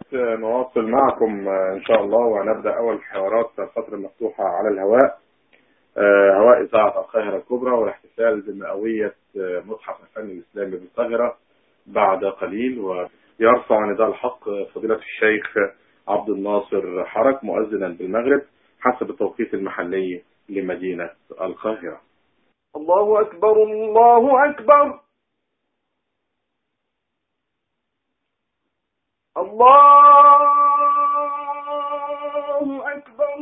نواصل معكم إن شاء الله، ونبدأ أول الحوارات في الفترة المفتوحة على الهواء، هواء إذاعة القاهرة الكبرى، والاحتفال بمئوية متحف الفن الإسلامي بالقاهرة بعد قليل. ويرفع نداء الحق فضيلة الشيخ عبد الناصر حرك مؤذنا بالمغرب حسب التوقيت المحلي لمدينة القاهرة. الله أكبر الله أكبر الله أكبر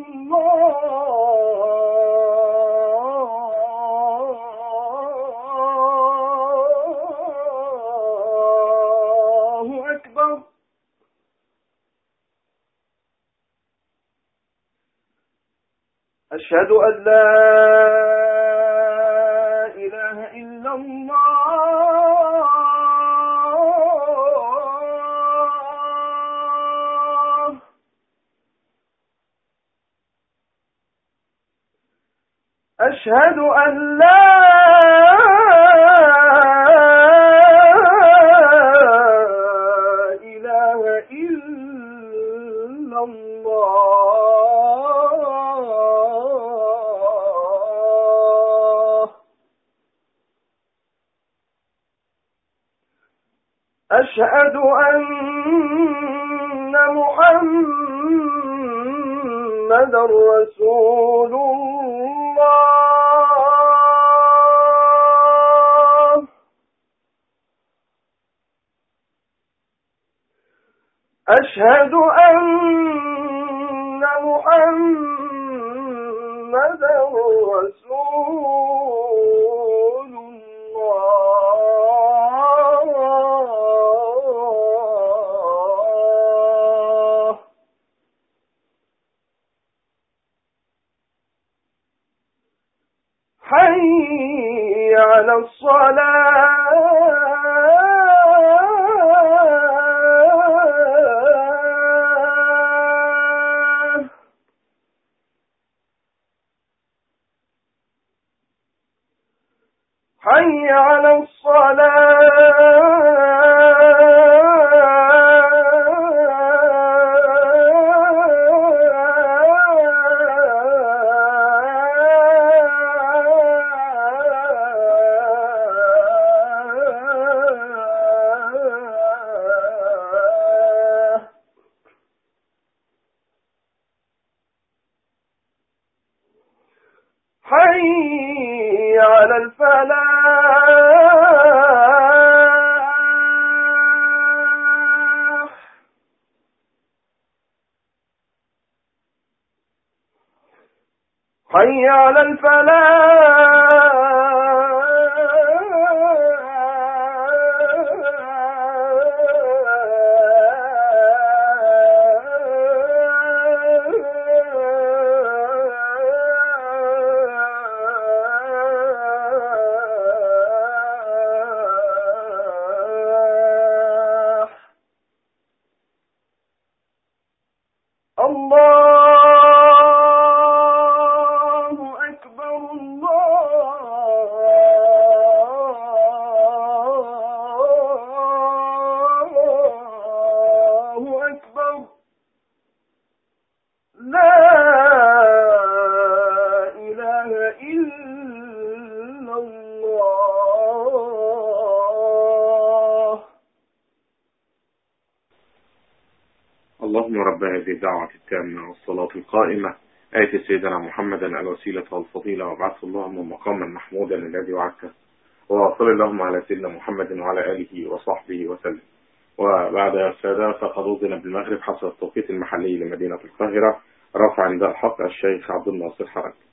الله أكبر. أشهد أن لا إله إلا الله أشهد أن لا إله إلا الله أشهد أن محمدا رسول الله أشهد أن محمدا رسول الله حي على الصلاة حي على حي على الفلاح حي على الله أكبر الله أكبر لا إله إلا الله. اللهم رب هذه الدعوة التامة والصلاة القائمة آت سيدنا محمدا الوسيلة والفضيلة وابعثه اللهم مقاما محمودا الذي وعدته، وصل اللهم على سيدنا محمد وعلى آله وصحبه وسلم. وبعد يا السادة فقد أذن بالمغرب حسب التوقيت المحلي لمدينة القاهرة رفع نداء الحق الشيخ عبد الناصر حرك.